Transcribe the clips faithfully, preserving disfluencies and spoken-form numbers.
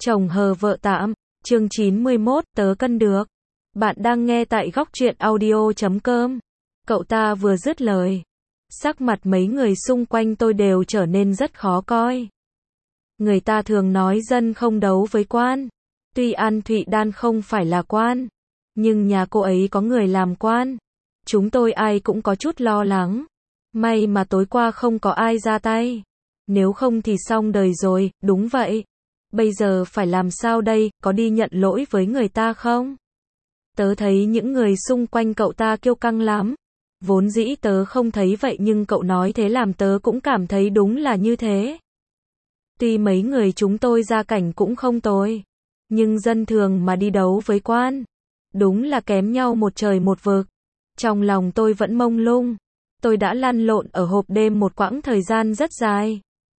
Chồng hờ vợ tạm, chương chín mươi mốt, tớ cân được. Bạn đang nghe tại góc truyện audio chấm com. Cậu ta vừa dứt lời, sắc mặt mấy người xung quanh tôi đều trở nên rất khó coi. Người ta thường nói dân không đấu với quan. Tuy An Thụy Đan không phải là quan, nhưng nhà cô ấy có người làm quan. Chúng tôi ai cũng có chút lo lắng. May mà tối qua không có ai ra tay. Nếu không thì xong đời rồi, đúng vậy. Bây giờ phải làm sao đây, có đi nhận lỗi với người ta không? Tớ thấy những người xung quanh cậu ta kiêu căng lắm. Vốn dĩ tớ không thấy vậy nhưng cậu nói thế làm tớ cũng cảm thấy đúng là như thế. Tuy mấy người chúng tôi gia cảnh cũng không tồi, nhưng dân thường mà đi đấu với quan, đúng là kém nhau một trời một vực. Trong lòng tôi vẫn mông lung. Tôi đã lăn lộn ở hộp đêm một quãng thời gian rất dài.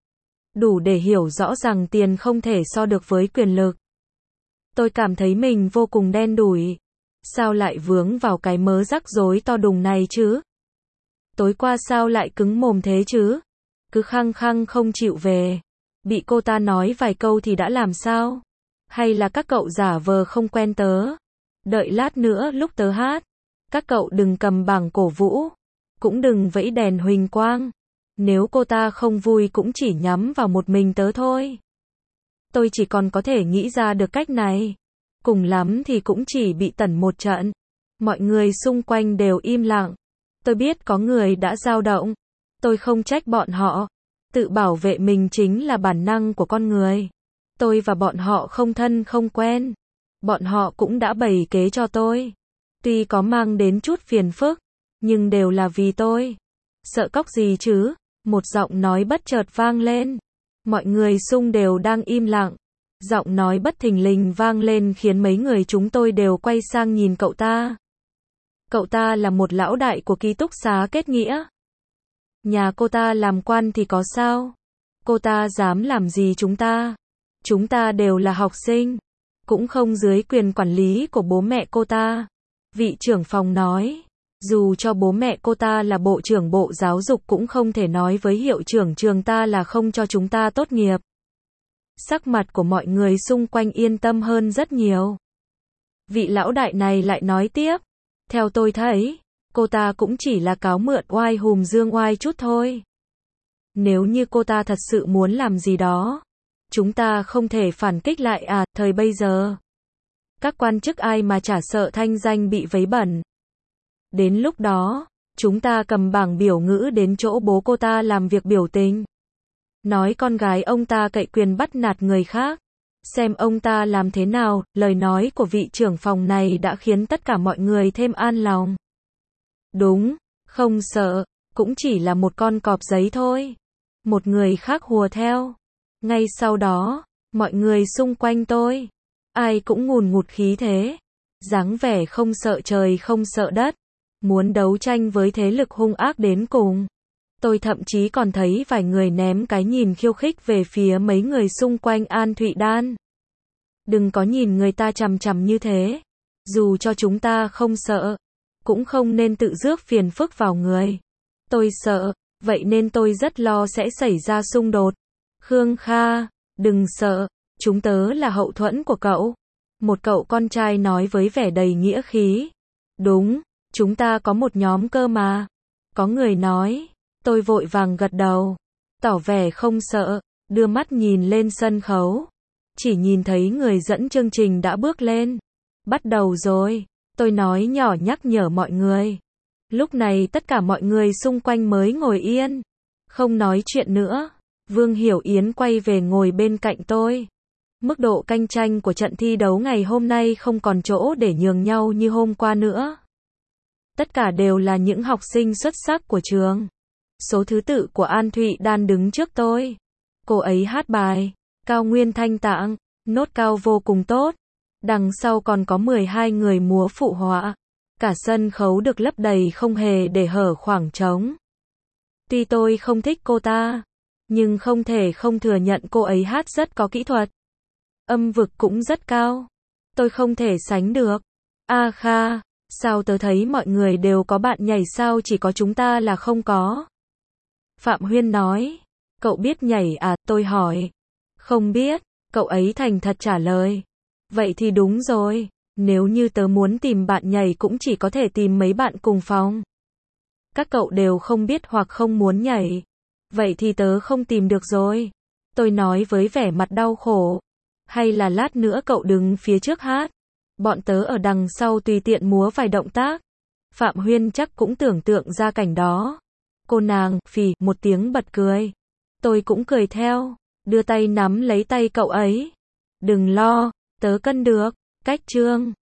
Đủ để hiểu rõ rằng tiền không thể so được với quyền lực. Tôi cảm thấy mình vô cùng đen đủi. Sao lại vướng vào cái mớ rắc rối to đùng này chứ? Tối qua sao lại cứng mồm thế chứ? Cứ khăng khăng không chịu về. Bị cô ta nói vài câu thì đã làm sao? Hay là các cậu giả vờ không quen tớ? Đợi lát nữa lúc tớ hát, các cậu đừng cầm bảng cổ vũ, cũng đừng vẫy đèn huỳnh quang. Nếu cô ta không vui cũng chỉ nhắm vào một mình tớ thôi. Tôi chỉ còn có thể nghĩ ra được cách này. Cùng lắm thì cũng chỉ bị tẩn một trận. Mọi người xung quanh đều im lặng. Tôi biết có người đã dao động. Tôi không trách bọn họ. Tự bảo vệ mình chính là bản năng của con người. Tôi và bọn họ không thân không quen. Bọn họ cũng đã bày kế cho tôi. Tuy có mang đến chút phiền phức, nhưng đều là vì tôi. Sợ cóc gì chứ? Một giọng nói bất chợt vang lên. Mọi người xung đều đang im lặng. Giọng nói bất thình lình vang lên khiến mấy người chúng tôi đều quay sang nhìn cậu ta. Cậu ta là một lão đại của ký túc xá kết nghĩa. Nhà cô ta làm quan thì có sao? Cô ta dám làm gì chúng ta? Chúng ta đều là học sinh, cũng không dưới quyền quản lý của bố mẹ cô ta. Vị trưởng phòng nói. Dù cho bố mẹ cô ta là bộ trưởng bộ giáo dục cũng không thể nói với hiệu trưởng trường ta là không cho chúng ta tốt nghiệp. Sắc mặt của mọi người xung quanh yên tâm hơn rất nhiều. Vị lão đại này lại nói tiếp. Theo tôi thấy, cô ta cũng chỉ là cáo mượn oai hùm dương oai chút thôi. Nếu như cô ta thật sự muốn làm gì đó, chúng ta không thể phản kích lại à, thời bây giờ. Các quan chức ai mà chả sợ thanh danh bị vấy bẩn. Đến lúc đó, chúng ta cầm bảng biểu ngữ đến chỗ bố cô ta làm việc biểu tình. Nói con gái ông ta cậy quyền bắt nạt người khác. Xem ông ta làm thế nào, lời nói của vị trưởng phòng này đã khiến tất cả mọi người thêm an lòng. Đúng, không sợ, cũng chỉ là một con cọp giấy thôi. Một người khác hùa theo. Ngay sau đó, mọi người xung quanh tôi, ai cũng ngùn ngụt khí thế. Dáng vẻ không sợ trời không sợ đất. Muốn đấu tranh với thế lực hung ác đến cùng. Tôi thậm chí còn thấy vài người ném cái nhìn khiêu khích về phía mấy người xung quanh An Thụy Đan. Đừng có nhìn người ta chằm chằm như thế. Dù cho chúng ta không sợ, cũng không nên tự rước phiền phức vào người. Tôi sợ, vậy nên tôi rất lo sẽ xảy ra xung đột. Khương Kha, đừng sợ, chúng tớ là hậu thuẫn của cậu. Một cậu con trai nói với vẻ đầy nghĩa khí. Đúng, chúng ta có một nhóm cơ mà. Có người nói. Tôi vội vàng gật đầu, tỏ vẻ không sợ, đưa mắt nhìn lên sân khấu. Chỉ nhìn thấy người dẫn chương trình đã bước lên. Bắt đầu rồi, tôi nói nhỏ nhắc nhở mọi người. Lúc này tất cả mọi người xung quanh mới ngồi yên, không nói chuyện nữa. Vương Hiểu Yến quay về ngồi bên cạnh tôi. Mức độ cạnh tranh của trận thi đấu ngày hôm nay không còn chỗ để nhường nhau như hôm qua nữa. Tất cả đều là những học sinh xuất sắc của trường. Số thứ tự của An Thụy Đan đứng trước tôi. Cô ấy hát bài Cao Nguyên Thanh Tạng, nốt cao vô cùng tốt. Đằng sau còn có mười hai người múa phụ họa. Cả sân khấu được lấp đầy không hề để hở khoảng trống. Tuy tôi không thích cô ta, nhưng không thể không thừa nhận cô ấy hát rất có kỹ thuật. Âm vực cũng rất cao. Tôi không thể sánh được. A Kha, sao tớ thấy mọi người đều có bạn nhảy sao chỉ có chúng ta là không có? Phạm Huyên nói. Cậu biết nhảy à, tôi hỏi. Không biết. Cậu ấy thành thật trả lời. Vậy thì đúng rồi. Nếu như tớ muốn tìm bạn nhảy cũng chỉ có thể tìm mấy bạn cùng phòng. Các cậu đều không biết hoặc không muốn nhảy. Vậy thì tớ không tìm được rồi. Tôi nói với vẻ mặt đau khổ. Hay là lát nữa cậu đứng phía trước hát. Bọn tớ ở đằng sau tùy tiện múa vài động tác. Phạm Huyên chắc cũng tưởng tượng ra cảnh đó. Cô nàng, phì, một tiếng bật cười. Tôi cũng cười theo. Đưa tay nắm lấy tay cậu ấy. Đừng lo, tớ cân được. Cách chương